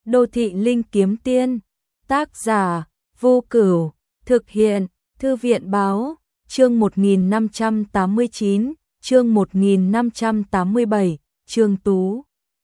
Đô thị linh kiếm tiên. Tác giả Vô Cửu. Thực hiện Thư viện báo. Chương 1589, chương 1587, Trương Tú.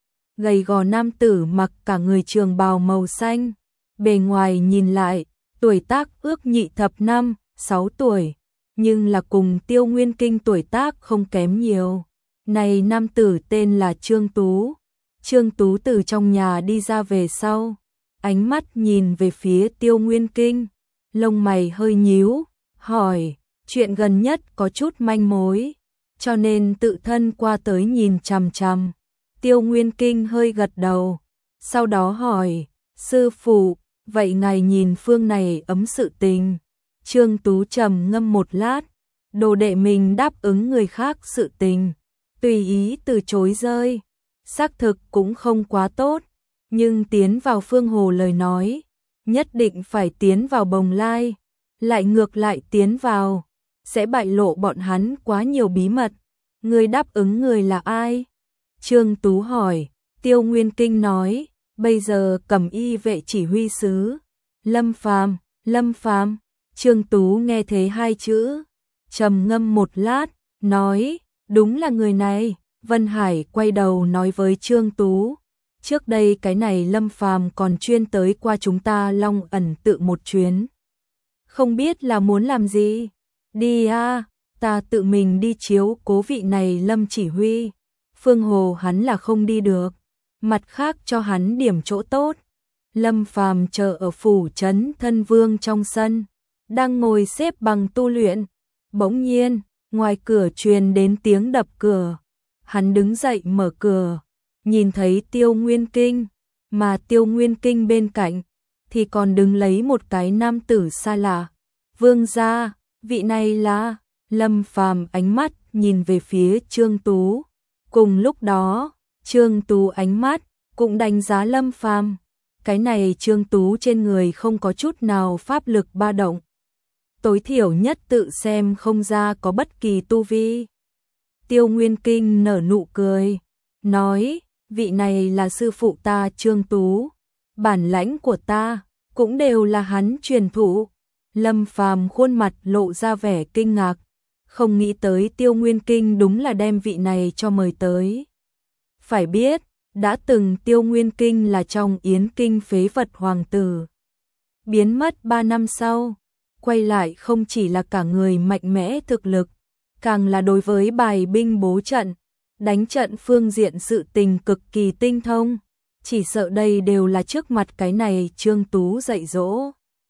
Gầy gò nam tử mặc cả người trường bào màu xanh, bề ngoài nhìn lại, tuổi tác ước nhị thập 5-6 tuổi, nhưng là cùng Tiêu Nguyên Kinh tuổi tác không kém nhiều. Này nam tử tên là Trương Tú. Trương Tú từ trong nhà đi ra về sau, ánh mắt nhìn về phía Tiêu Nguyên Kinh, lông mày hơi nhíu, hỏi, chuyện gần nhất có chút manh mối, cho nên tự thân qua tới nhìn chằm chằm. Tiêu Nguyên Kinh hơi gật đầu, sau đó hỏi, sư phụ, vậy ngài nhìn phương này ấm sự tình. Trương Tú trầm ngâm một lát, đồ đệ mình đáp ứng người khác sự tình, tùy ý từ chối rơi, xác thực cũng không quá tốt, nhưng tiến vào Phương Hồ lời nói, nhất định phải tiến vào Bồng Lai, lại ngược lại tiến vào, sẽ bại lộ bọn hắn quá nhiều bí mật. Người đáp ứng người là ai? Trương Tú hỏi. Tiêu Nguyên Kinh nói, bây giờ Cẩm Y vệ chỉ huy sứ Lâm Phàm. Lâm Phàm. Trương Tú nghe thấy hai chữ, trầm ngâm một lát, nói, đúng là người này. Vân Hải quay đầu nói với Trương Tú, trước đây cái này Lâm Phàm còn chuyên tới qua chúng ta Long Ẩn tự một chuyến. Không biết là muốn làm gì? Đi a, ta tự mình đi chiếu cố vị này Lâm chỉ huy. Phương Hồ hắn là không đi được, mặt khác cho hắn điểm chỗ tốt. Lâm Phàm chờ ở phủ trấn Thân Vương trong sân, đang ngồi xếp bằng tu luyện. Bỗng nhiên, ngoài cửa truyền đến tiếng đập cửa. Hắn đứng dậy mở cửa, nhìn thấy Tiêu Nguyên Kinh, mà Tiêu Nguyên Kinh bên cạnh thì còn đứng lấy một cái nam tử xa lạ. Vương gia, vị này là... Lâm Phàm ánh mắt nhìn về phía Trương Tú. Cùng lúc đó, Trương Tú ánh mắt cũng đánh giá Lâm Phàm. Cái này Trương Tú trên người không có chút nào pháp lực ba động. Tối thiểu nhất tự xem không ra có bất kỳ tu vi. Tiêu Nguyên Kinh nở nụ cười, nói, vị này là sư phụ ta Trương Tú, bản lãnh của ta cũng đều là hắn truyền thụ. Lâm Phàm khuôn mặt lộ ra vẻ kinh ngạc, không nghĩ tới Tiêu Nguyên Kinh đúng là đem vị này cho mời tới. Phải biết, đã từng Tiêu Nguyên Kinh là trong Yến Kinh phế vật hoàng tử. Biến mất 3 năm sau, quay lại không chỉ là cả người mạnh mẽ thực lực, càng là đối với bài binh bố trận, đánh trận phương diện sự tình cực kỳ tinh thông, chỉ sợ đây đều là trước mặt cái này Trương Tú dạy dỗ.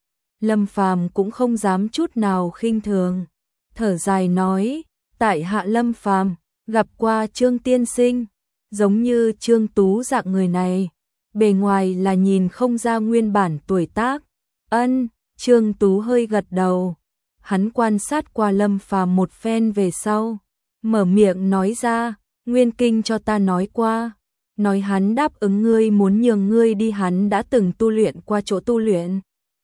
Lâm Phàm cũng không dám chút nào khinh thường, thở dài nói, tại hạ Lâm Phàm gặp qua Trương tiên sinh, giống như Trương Tú dạng người này, bề ngoài là nhìn không ra nguyên bản tuổi tác. Ân, Trương Tú hơi gật đầu. Hắn quan sát qua Lâm Phàm một phen về sau, mở miệng nói ra, Nguyên Kinh cho ta nói qua, nói hắn đáp ứng ngươi muốn nhường ngươi đi hắn đã từng tu luyện qua chỗ tu luyện.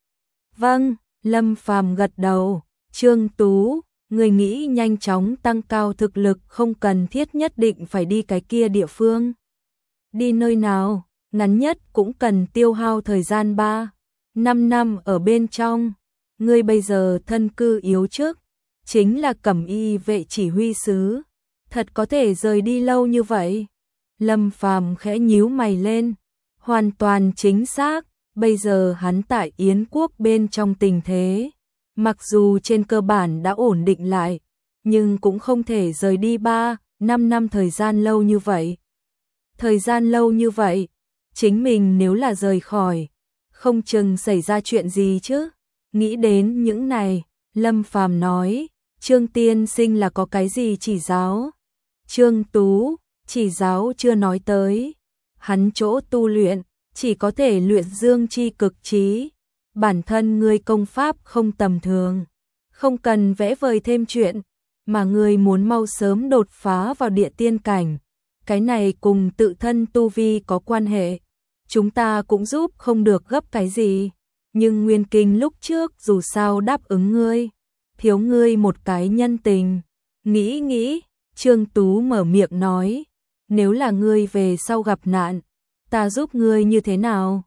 Vâng, Lâm Phàm gật đầu. Trương Tú, ngươi nghĩ nhanh chóng tăng cao thực lực không cần thiết nhất định phải đi cái kia địa phương. Đi nơi nào, ngắn nhất cũng cần tiêu hao thời gian 3-5 năm ở bên trong. Ngươi bây giờ thân cư yếu chức, chính là Cẩm Y vệ chỉ huy sứ, thật có thể rời đi lâu như vậy? Lâm Phàm khẽ nhíu mày lên, hoàn toàn chính xác, bây giờ hắn tại Yến quốc bên trong tình thế, mặc dù trên cơ bản đã ổn định lại, nhưng cũng không thể rời đi 3-5 năm thời gian lâu như vậy. Thời gian lâu như vậy, chính mình nếu là rời khỏi, không chừng xảy ra chuyện gì chứ? Nghĩ đến những này, Lâm Phàm nói, Trương tiên sinh là có cái gì chỉ giáo? Trương Tú, chỉ giáo chưa nói tới. Hắn chỗ tu luyện, chỉ có thể luyện dương chi cực trí. Bản thân ngươi công pháp không tầm thường, không cần vẽ vời thêm chuyện, mà ngươi muốn mau sớm đột phá vào địa tiên cảnh. Cái này cùng tự thân tu vi có quan hệ. Chúng ta cũng giúp không được gấp cái gì. Nhưng Nguyên Kinh lúc trước dù sao đáp ứng ngươi, thiếu ngươi một cái nhân tình. Nghĩ, Trương Tú mở miệng nói, nếu là ngươi về sau gặp nạn, ta giúp ngươi như thế nào?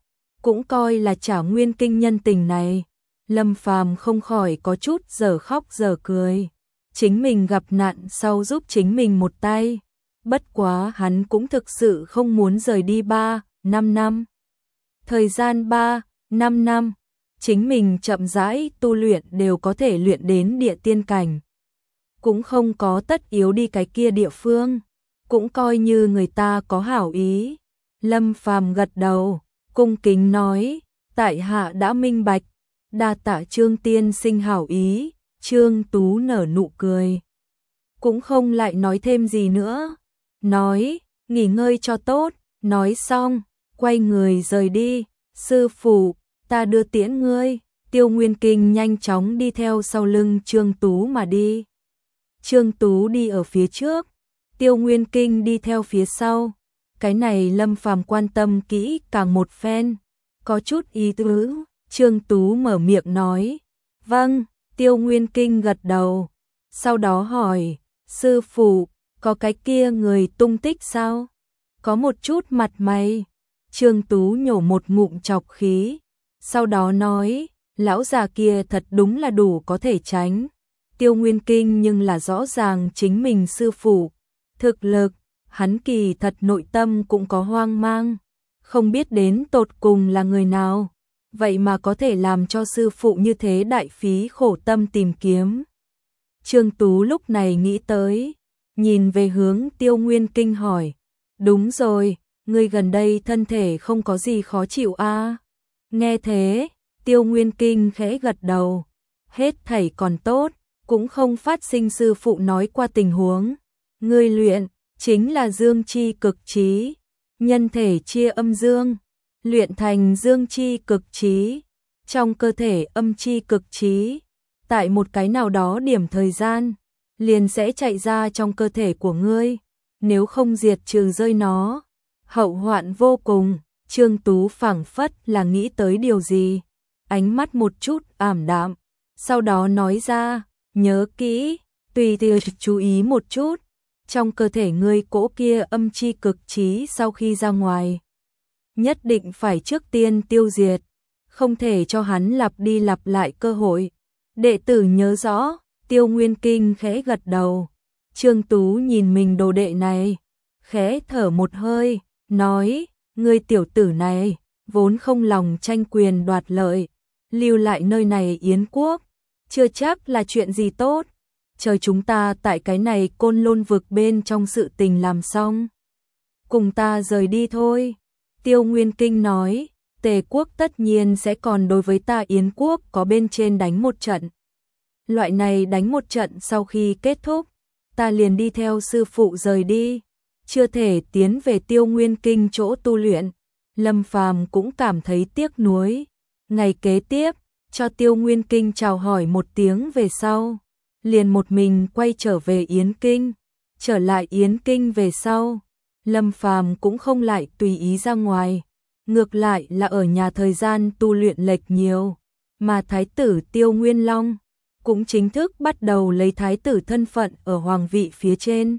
cũng coi là trả nguyên kinh nhân tình này. Lâm Phàm không khỏi có chút giờ khóc giờ cười. Chính mình gặp nạn sau giúp chính mình một tay. Bất quá hắn cũng thực sự không muốn rời đi 3-5 năm. Thời gian 3-5 năm, chính mình chậm rãi tu luyện đều có thể luyện đến địa tiên cảnh. Cũng không có tất yếu đi cái kia địa phương, cũng coi như người ta có hảo ý. Lâm Phàm gật đầu, cung kính nói, tại hạ đã minh bạch, đa tạ Trương tiên sinh hảo ý. Trương Tú nở nụ cười, cũng không lại nói thêm gì nữa, nói, nghỉ ngơi cho tốt. Nói xong, quay người rời đi. Sư phụ, ta đưa tiễn ngươi. Tiêu Nguyên Kinh nhanh chóng đi theo sau lưng Trương Tú mà đi. Trương Tú đi ở phía trước, Tiêu Nguyên Kinh đi theo phía sau. Cái này Lâm Phàm quan tâm kỹ càng một phen, có chút ý tứ. Trương Tú mở miệng nói, vâng. Tiêu Nguyên Kinh gật đầu, sau đó hỏi, sư phụ, có cái kia người tung tích sao? Có một chút mặt mày. Trương Tú nhổ một ngụm trọc khí, sau đó nói, lão già kia thật đúng là đủ có thể tránh. Tiêu Nguyên Kinh nhưng là rõ ràng chính mình sư phụ thực lực, hắn kỳ thật nội tâm cũng có hoang mang, không biết đến tột cùng là người nào, vậy mà có thể làm cho sư phụ như thế đại phí khổ tâm tìm kiếm. Trương Tú lúc này nghĩ tới, nhìn về hướng Tiêu Nguyên Kinh hỏi, đúng rồi, ngươi gần đây thân thể không có gì khó chịu à? Nghe thế, Tiêu Nguyên Kinh khẽ gật đầu, hết thảy còn tốt, cũng không phát sinh sư phụ nói qua tình huống. Ngươi luyện, chính là dương chi cực trí, nhân thể chia âm dương, luyện thành dương chi cực trí, trong cơ thể âm chi cực trí, tại một cái nào đó điểm thời gian, liền sẽ chạy ra trong cơ thể của ngươi, nếu không diệt trừ rơi nó, hậu hoạn vô cùng. Trương Tú phảng phất là nghĩ tới điều gì, ánh mắt một chút ảm đạm, sau đó nói ra, nhớ kỹ, tùy chú ý một chút, trong cơ thể ngươi cỗ kia âm chi cực trí sau khi ra ngoài, nhất định phải trước tiên tiêu diệt, không thể cho hắn lặp đi lặp lại cơ hội. Đệ tử nhớ rõ. Tiêu Nguyên Kinh khẽ gật đầu. Trương Tú nhìn mình đồ đệ này, khẽ thở một hơi, nói, ngươi tiểu tử này, vốn không lòng tranh quyền đoạt lợi, lưu lại nơi này Yến quốc, chưa chắc là chuyện gì tốt. Chờ chúng ta tại cái này Côn Lôn vực bên trong sự tình làm xong, cùng ta rời đi thôi. Tiêu Nguyên Kinh nói, Tề quốc tất nhiên sẽ còn đối với ta Yến quốc có bên trên đánh một trận. Loại này đánh một trận sau khi kết thúc, ta liền đi theo sư phụ rời đi, chưa thể tiến về Tiêu Nguyên Kinh chỗ tu luyện. Lâm Phàm cũng cảm thấy tiếc nuối. Ngày kế tiếp, cho Tiêu Nguyên Kinh chào hỏi một tiếng về sau, liền một mình quay trở về Yến Kinh. Trở lại Yến Kinh về sau, Lâm Phàm cũng không lại tùy ý ra ngoài, ngược lại là ở nhà thời gian tu luyện lệch nhiều, mà thái tử Tiêu Nguyên Long cũng chính thức bắt đầu lấy thái tử thân phận ở hoàng vị phía trên.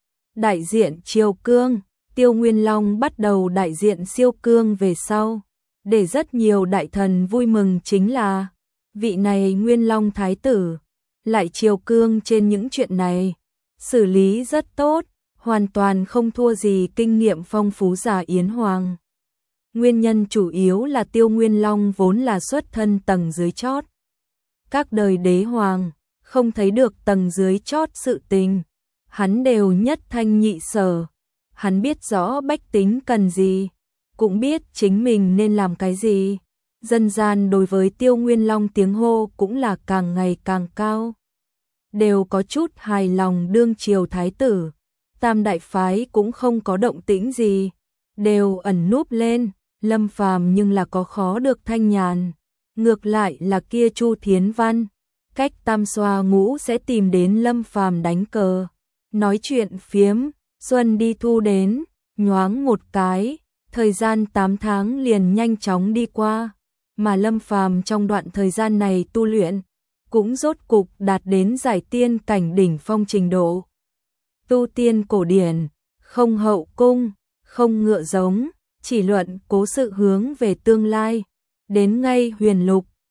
Đại diện Triều Cương, Tiêu Nguyên Long bắt đầu đại diện Siêu Cương về sau, để rất nhiều đại thần vui mừng chính là vị này Nguyên Long thái tử lại Triều Cương trên những chuyện này xử lý rất tốt, hoàn toàn không thua gì kinh nghiệm phong phú giả Yến Hoàng. Nguyên nhân chủ yếu là Tiêu Nguyên Long vốn là xuất thân tầng dưới chót. Các đời đế hoàng không thấy được tầng dưới chót sự tình, hắn đều nhất thanh nhị sở. Hắn biết rõ bách tính cần gì, cũng biết chính mình nên làm cái gì. Dân gian đối với Tiêu Nguyên Long tiếng hô cũng là càng ngày càng cao, đều có chút hài lòng đương triều thái tử. Tam đại phái cũng không có động tĩnh gì, đều ẩn núp lên. Lâm Phàm nhưng là có khó được thanh nhàn. Ngược lại là kia Chu Thiến Văn, cách tam xoa ngũ sẽ tìm đến Lâm Phàm đánh cờ, nói chuyện phiếm. Xuân đi thu đến, nhoáng một cái, thời gian 8 tháng liền nhanh chóng đi qua, mà Lâm Phàm trong đoạn thời gian này tu luyện, cũng rốt cục đạt đến giải tiên cảnh đỉnh phong trình độ. Tu tiên cổ điển, không hậu cung, không ngựa giống, chỉ luận cố sự hướng về tương lai. Đến ngay huyền lục,